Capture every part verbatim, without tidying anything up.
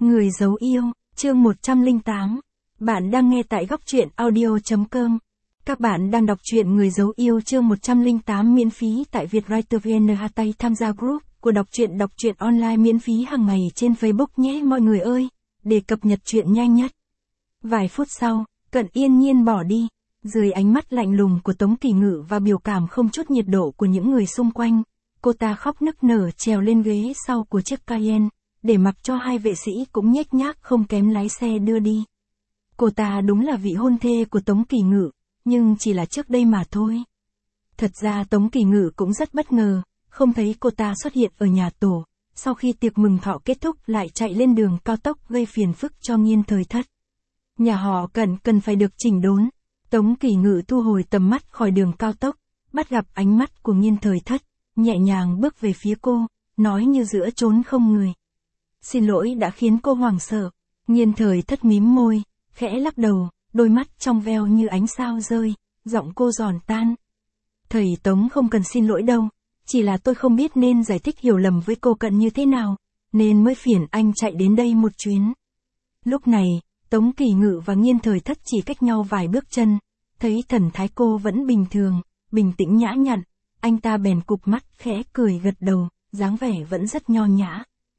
Người giấu yêu, chương một trăm lẻ tám. Bạn đang nghe tại góc truyện audio chấm com. Các bạn đang đọc truyện Người giấu yêu chương một trăm lẻ tám miễn phí tại Vietwriter vê en. Tay tham gia group của đọc truyện đọc truyện online miễn phí hàng ngày trên Facebook nhé mọi người ơi, để cập nhật truyện nhanh nhất. Vài phút sau, Cận yên nhiên bỏ đi, dưới ánh mắt lạnh lùng của Tống Kỳ Ngự và biểu cảm không chút nhiệt độ của những người xung quanh, cô ta khóc nức nở trèo lên ghế sau của chiếc Cayenne, để mặc cho hai vệ sĩ cũng nhếch nhác không kém lái xe đưa đi. Cô ta đúng là vị hôn thê của Tống Kỳ Ngự, nhưng chỉ là trước đây mà thôi. Thật ra Tống Kỳ Ngự cũng rất bất ngờ, không thấy cô ta xuất hiện ở nhà tổ, sau khi tiệc mừng thọ kết thúc lại chạy lên đường cao tốc gây phiền phức cho Nghiên Thời Thất. Nhà họ Cận cần phải được chỉnh đốn. Tống Kỳ Ngự thu hồi tầm mắt khỏi đường cao tốc, bắt gặp ánh mắt của Nghiên Thời Thất, nhẹ nhàng bước về phía cô, nói như giữa chốn không người. Xin lỗi đã khiến cô hoảng sợ. Nghiên Thời Thất mím môi, khẽ lắc đầu, đôi mắt trong veo như ánh sao rơi, giọng cô giòn tan. Thầy Tống không cần xin lỗi đâu, chỉ là tôi không biết nên giải thích hiểu lầm với cô Cận như thế nào, nên mới phiền anh chạy đến đây một chuyến. Lúc này, Tống Kỳ Ngự và Nghiên Thời Thất chỉ cách nhau vài bước chân, thấy thần thái cô vẫn bình thường, bình tĩnh nhã nhặn, anh ta bèn cụp mắt khẽ cười gật đầu, dáng vẻ vẫn rất nho nhã.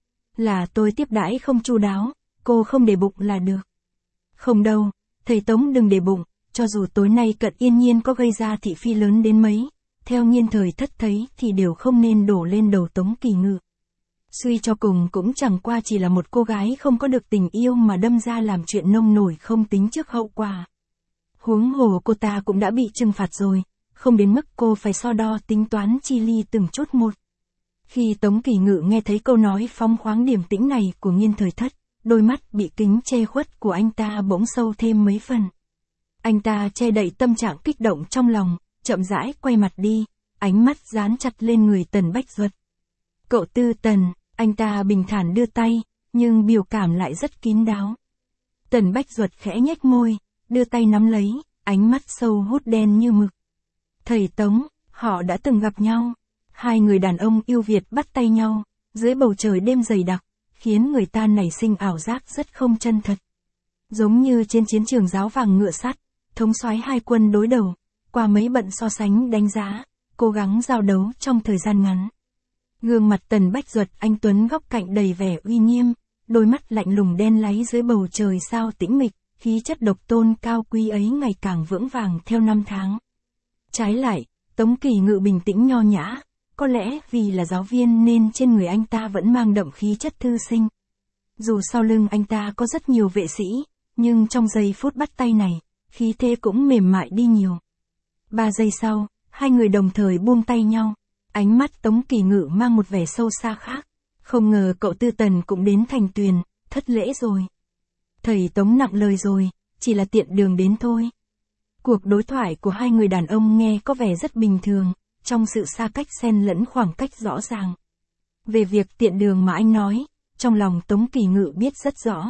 Là tôi tiếp đãi không chu đáo, cô không để bụng là được. Không đâu, thầy Tống đừng để bụng, cho dù tối nay Cận yên nhiên có gây ra thị phi lớn đến mấy, theo Nghiên Thời Thất thấy thì đều không nên đổ lên đầu Tống Kỳ Ngự. Suy cho cùng cũng chẳng qua chỉ là một cô gái không có được tình yêu mà đâm ra làm chuyện nông nổi không tính trước hậu quả. Huống hồ cô ta cũng đã bị trừng phạt rồi, không đến mức cô phải so đo tính toán chi ly từng chút một. Khi Tống Kỳ Ngự nghe thấy câu nói phóng khoáng điềm tĩnh này của Nghiên Thời Thất, đôi mắt bị kính che khuất của anh ta bỗng sâu thêm mấy phần. Anh ta che đậy tâm trạng kích động trong lòng, chậm rãi quay mặt đi, ánh mắt dán chặt lên người Tần Bách Duật. Cậu Tư Tần, anh ta bình thản đưa tay, nhưng biểu cảm lại rất kín đáo. Tần Bách Duật khẽ nhếch môi, đưa tay nắm lấy, ánh mắt sâu hút đen như mực. Thầy Tống, họ đã từng gặp nhau. Hai người đàn ông yêu Việt bắt tay nhau, dưới bầu trời đêm dày đặc, khiến người ta nảy sinh ảo giác rất không chân thật. Giống như trên chiến trường giáo vàng ngựa sắt, thống soái hai quân đối đầu, qua mấy bận so sánh đánh giá, cố gắng giao đấu trong thời gian ngắn. Gương mặt Tần Bách Duật anh tuấn góc cạnh đầy vẻ uy nghiêm, đôi mắt lạnh lùng đen láy dưới bầu trời sao tĩnh mịch, khí chất độc tôn cao quý ấy ngày càng vững vàng theo năm tháng. Trái lại, Tống Kỳ Ngự bình tĩnh nho nhã, có lẽ vì là giáo viên nên trên người anh ta vẫn mang đậm khí chất thư sinh. Dù sau lưng anh ta có rất nhiều vệ sĩ, nhưng trong giây phút bắt tay này, khí thế cũng mềm mại đi nhiều. Ba giây sau, hai người đồng thời buông tay nhau, ánh mắt Tống Kỳ Ngự mang một vẻ sâu xa khác. Không ngờ cậu Tư Tần cũng đến Thành Tuyền, thất lễ rồi. Thầy Tống nặng lời rồi, chỉ là tiện đường đến thôi. Cuộc đối thoại của hai người đàn ông nghe có vẻ rất bình thường, trong sự xa cách xen lẫn khoảng cách rõ ràng. Về việc tiện đường mà anh nói, trong lòng Tống Kỳ Ngự biết rất rõ.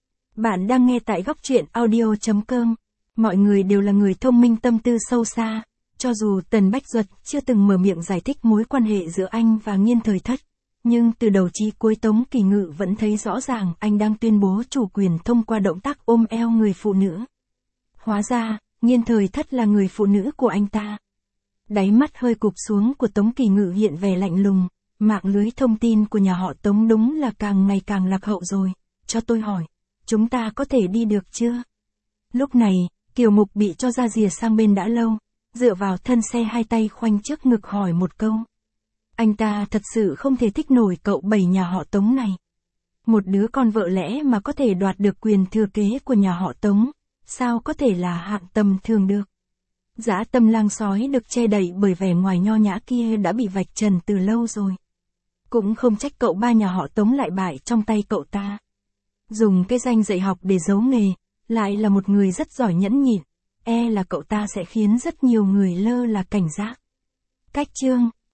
Bạn đang nghe tại góc truyện audio chấm com. Mọi người đều là người thông minh tâm tư sâu xa, cho dù Tần Bách Duật chưa từng mở miệng giải thích mối quan hệ giữa anh và Nghiên Thời Thất, nhưng từ đầu chí cuối Tống Kỳ Ngự vẫn thấy rõ ràng anh đang tuyên bố chủ quyền thông qua động tác ôm eo người phụ nữ. Hóa ra, Nghiên Thời Thất là người phụ nữ của anh ta. Đáy mắt hơi cụp xuống của Tống Kỳ Ngự hiện vẻ lạnh lùng, mạng lưới thông tin của nhà họ Tống đúng là càng ngày càng lạc hậu rồi, cho tôi hỏi, chúng ta có thể đi được chưa? Lúc này, Kiều Mục bị cho ra rìa sang bên đã lâu, dựa vào thân xe hai tay khoanh trước ngực hỏi một câu. Anh ta thật sự không thể thích nổi cậu bảy nhà họ Tống này. Một đứa con vợ lẽ mà có thể đoạt được quyền thừa kế của nhà họ Tống, sao có thể là hạng tầm thường được? Dã tâm lang sói được che đậy bởi vẻ ngoài nho nhã kia đã bị vạch trần từ lâu rồi. Cũng không trách cậu ba nhà họ Tống lại bại trong tay cậu ta. Dùng cái danh dạy học để giấu nghề, lại là một người rất giỏi nhẫn nhịn, e là cậu ta sẽ khiến rất nhiều người lơ là cảnh giác. Cách chương